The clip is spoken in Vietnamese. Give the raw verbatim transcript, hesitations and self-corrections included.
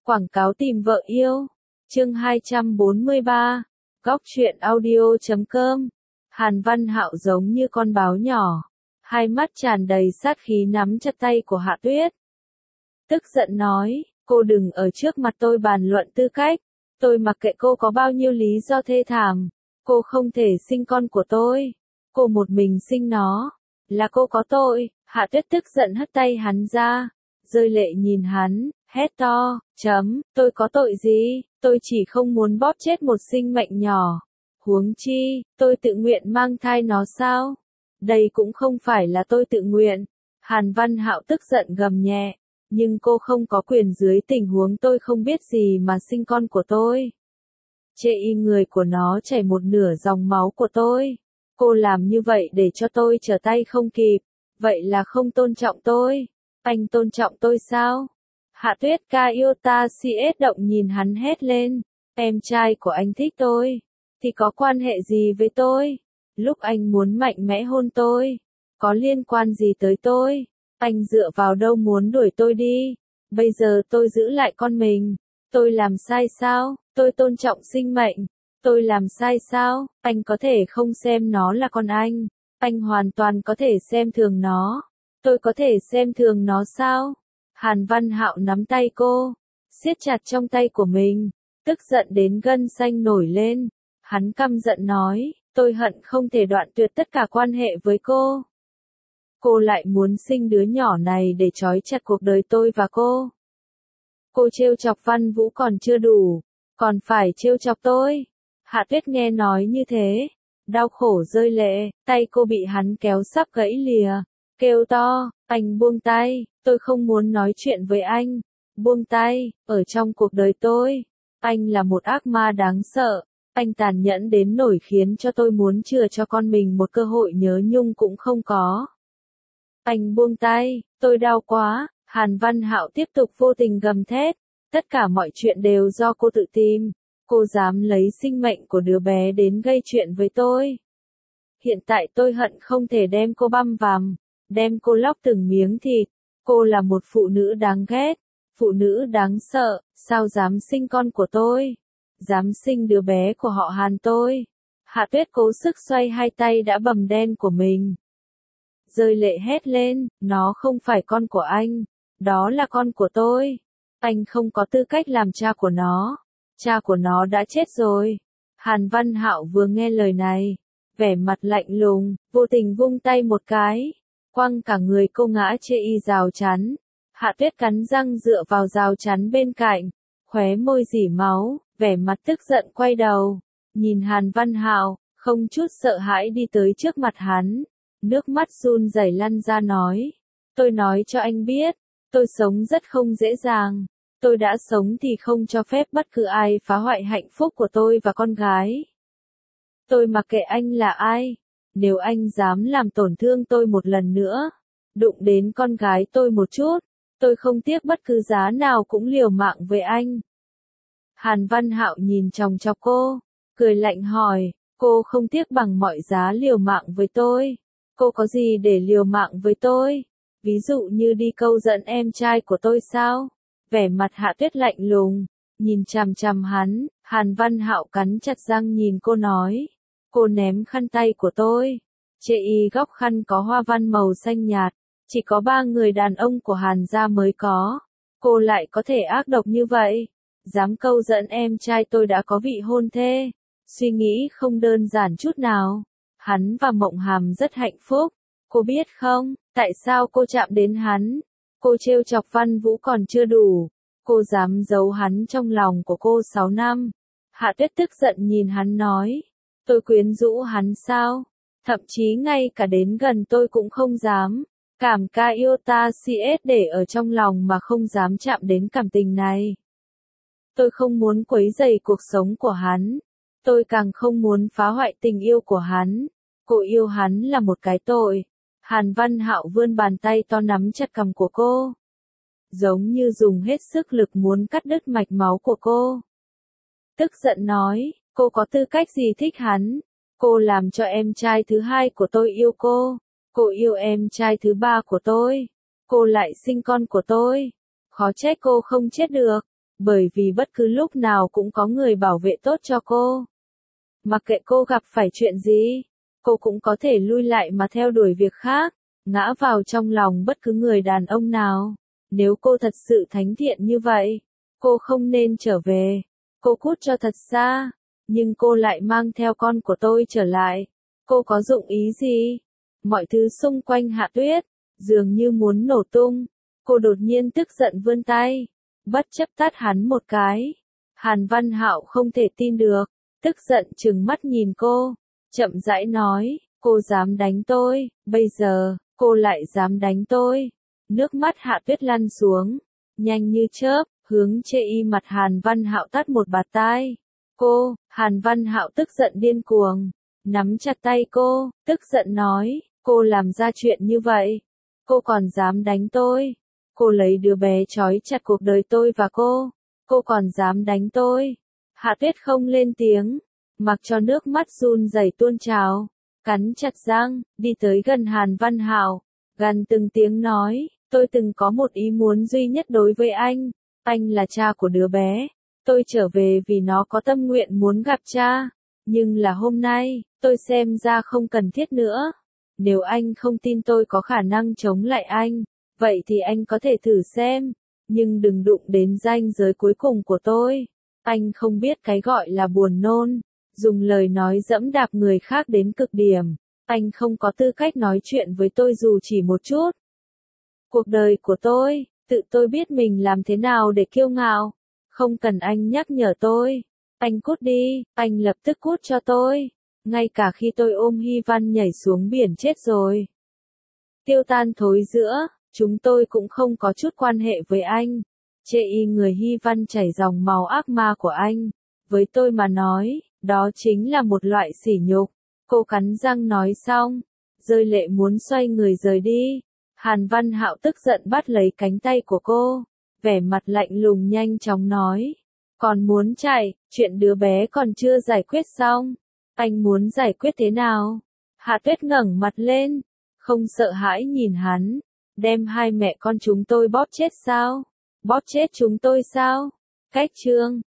Quảng cáo tìm vợ yêu. Chương hai trăm bốn mươi ba. Góc truyện audio chấm com. Hàn Văn Hạo giống như con báo nhỏ, hai mắt tràn đầy sát khí nắm chặt tay của Hạ Tuyết. Tức giận nói, cô đừng ở trước mặt tôi bàn luận tư cách, tôi mặc kệ cô có bao nhiêu lý do thê thảm, cô không thể sinh con của tôi, cô một mình sinh nó, là cô có tội. Hạ Tuyết tức giận hất tay hắn ra, rơi lệ nhìn hắn, hét to, chấm, tôi có tội gì, tôi chỉ không muốn bóp chết một sinh mệnh nhỏ. Huống chi, tôi tự nguyện mang thai nó sao? Đây cũng không phải là tôi tự nguyện. Hàn Văn Hạo tức giận gầm nhẹ, nhưng cô không có quyền dưới tình huống tôi không biết gì mà sinh con của tôi. Chê y người của nó chảy một nửa dòng máu của tôi. Cô làm như vậy để cho tôi trở tay không kịp. Vậy là không tôn trọng tôi. Anh tôn trọng tôi sao? Hạ Tuyết ca yêu ta si ết động nhìn hắn hét lên. Em trai của anh thích tôi. Thì có quan hệ gì với tôi? Lúc anh muốn mạnh mẽ hôn tôi, có liên quan gì tới tôi? Anh dựa vào đâu muốn đuổi tôi đi? Bây giờ tôi giữ lại con mình. Tôi làm sai sao? Tôi tôn trọng sinh mệnh. Tôi làm sai sao? Anh có thể không xem nó là con anh. Anh hoàn toàn có thể xem thường nó. Tôi có thể xem thường nó sao? Hàn Văn Hạo nắm tay cô, siết chặt trong tay của mình, tức giận đến gân xanh nổi lên. Hắn căm giận nói, tôi hận không thể đoạn tuyệt tất cả quan hệ với cô. Cô lại muốn sinh đứa nhỏ này để trói chặt cuộc đời tôi và cô. Cô trêu chọc Văn Vũ còn chưa đủ, còn phải trêu chọc tôi. Hạ Tuyết nghe nói như thế, đau khổ rơi lệ, tay cô bị hắn kéo sắp gãy lìa, kêu to, anh buông tay, tôi không muốn nói chuyện với anh. Buông tay, ở trong cuộc đời tôi, anh là một ác ma đáng sợ. Anh tàn nhẫn đến nỗi khiến cho tôi muốn chừa cho con mình một cơ hội nhớ nhung cũng không có. Anh buông tay, tôi đau quá. Hàn Văn Hạo tiếp tục vô tình gầm thét. Tất cả mọi chuyện đều do cô tự tìm. Cô dám lấy sinh mệnh của đứa bé đến gây chuyện với tôi. Hiện tại tôi hận không thể đem cô băm vằm, đem cô lóc từng miếng thịt. Cô là một phụ nữ đáng ghét, phụ nữ đáng sợ, sao dám sinh con của tôi? Dám sinh đứa bé của họ Hàn tôi. Hạ Tuyết cố sức xoay hai tay đã bầm đen của mình, rơi lệ hét lên, nó không phải con của anh, đó là con của tôi. Anh không có tư cách làm cha của nó, cha của nó đã chết rồi. Hàn Văn Hạo vừa nghe lời này, vẻ mặt lạnh lùng, vô tình vung tay một cái, quăng cả người cô ngã chê y rào chắn. Hạ Tuyết cắn răng dựa vào rào chắn bên cạnh, khóe môi rỉ máu, vẻ mặt tức giận quay đầu, nhìn Hàn Văn Hạo, không chút sợ hãi đi tới trước mặt hắn, nước mắt run rẩy lăn ra nói, tôi nói cho anh biết, tôi sống rất không dễ dàng, tôi đã sống thì không cho phép bất cứ ai phá hoại hạnh phúc của tôi và con gái. Tôi mặc kệ anh là ai, nếu anh dám làm tổn thương tôi một lần nữa, đụng đến con gái tôi một chút, tôi không tiếc bất cứ giá nào cũng liều mạng với anh. Hàn Văn Hạo nhìn chòng chọc cô, cười lạnh hỏi, cô không tiếc bằng mọi giá liều mạng với tôi. Cô có gì để liều mạng với tôi? Ví dụ như đi câu dẫn em trai của tôi sao? Vẻ mặt Hạ Tuyết lạnh lùng, nhìn chằm chằm hắn. Hàn Văn Hạo cắn chặt răng nhìn cô nói, cô ném khăn tay của tôi. Chê y góc khăn có hoa văn màu xanh nhạt, chỉ có ba người đàn ông của Hàn gia mới có. Cô lại có thể ác độc như vậy, dám câu dẫn em trai tôi đã có vị hôn thê. Suy nghĩ không đơn giản chút nào. Hắn và Mộng Hàm rất hạnh phúc. Cô biết không, tại sao cô chạm đến hắn? Cô trêu chọc Văn Vũ còn chưa đủ. Cô dám giấu hắn trong lòng của cô sáu năm. Hạ Tuyết tức giận nhìn hắn nói, tôi quyến rũ hắn sao? Thậm chí ngay cả đến gần tôi cũng không dám. Cảm ca yêu ta si ết để ở trong lòng mà không dám chạm đến cảm tình này. Tôi không muốn quấy rầy cuộc sống của hắn. Tôi càng không muốn phá hoại tình yêu của hắn. Cô yêu hắn là một cái tội. Hàn Văn Hạo vươn bàn tay to nắm chặt cằm của cô, giống như dùng hết sức lực muốn cắt đứt mạch máu của cô. Tức giận nói, cô có tư cách gì thích hắn? Cô làm cho em trai thứ hai của tôi yêu cô. Cô yêu em trai thứ ba của tôi. Cô lại sinh con của tôi. Khó trách cô không chết được. bởi vì bất cứ lúc nào cũng có người bảo vệ tốt cho cô. Mặc kệ cô gặp phải chuyện gì, cô cũng có thể lui lại mà theo đuổi việc khác, ngã vào trong lòng bất cứ người đàn ông nào. Nếu cô thật sự thánh thiện như vậy, cô không nên trở về, cô cút cho thật xa, nhưng cô lại mang theo con của tôi trở lại. Cô có dụng ý gì? Mọi thứ xung quanh Hạ Tuyết dường như muốn nổ tung. Cô đột nhiên tức giận vươn tay, bất chấp tát hắn một cái. Hàn Văn Hạo không thể tin được, tức giận trừng mắt nhìn cô, chậm rãi nói, cô dám đánh tôi, bây giờ, cô lại dám đánh tôi. Nước mắt Hạ Tuyết lăn xuống, nhanh như chớp, hướng chê y mặt Hàn Văn Hạo tát một bạt tai. Cô, Hàn Văn Hạo tức giận điên cuồng, nắm chặt tay cô, tức giận nói, cô làm ra chuyện như vậy, cô còn dám đánh tôi. Cô lấy đứa bé trói chặt cuộc đời tôi và cô, cô còn dám đánh tôi. Hạ Tuyết không lên tiếng, mặc cho nước mắt run rẩy tuôn trào, cắn chặt răng, đi tới gần Hàn Văn Hạo, gần từng tiếng nói, tôi từng có một ý muốn duy nhất đối với anh, anh là cha của đứa bé, tôi trở về vì nó có tâm nguyện muốn gặp cha, nhưng là hôm nay, tôi xem ra không cần thiết nữa. Nếu anh không tin tôi có khả năng chống lại anh, vậy thì anh có thể thử xem, nhưng đừng đụng đến ranh giới cuối cùng của tôi. Anh không biết cái gọi là buồn nôn, dùng lời nói dẫm đạp người khác đến cực điểm. Anh không có tư cách nói chuyện với tôi dù chỉ một chút. Cuộc đời của tôi, tự tôi biết mình làm thế nào để kiêu ngạo. Không cần anh nhắc nhở tôi. Anh cút đi, anh lập tức cút cho tôi. Ngay cả khi tôi ôm Hy Văn nhảy xuống biển chết rồi. Tiêu tan thối giữa, chúng tôi cũng không có chút quan hệ với anh. Chê y người Hy Văn chảy dòng máu ác ma của anh. Với tôi mà nói, đó chính là một loại sỉ nhục. Cô cắn răng nói xong, rơi lệ muốn xoay người rời đi. Hàn Văn Hạo tức giận bắt lấy cánh tay của cô, vẻ mặt lạnh lùng nhanh chóng nói. Còn muốn chạy, chuyện đứa bé còn chưa giải quyết xong. Anh muốn giải quyết thế nào? Hạ Tuyết ngẩng mặt lên, không sợ hãi nhìn hắn. Đem hai mẹ con chúng tôi bóp chết sao? Bóp chết chúng tôi sao? Cách chương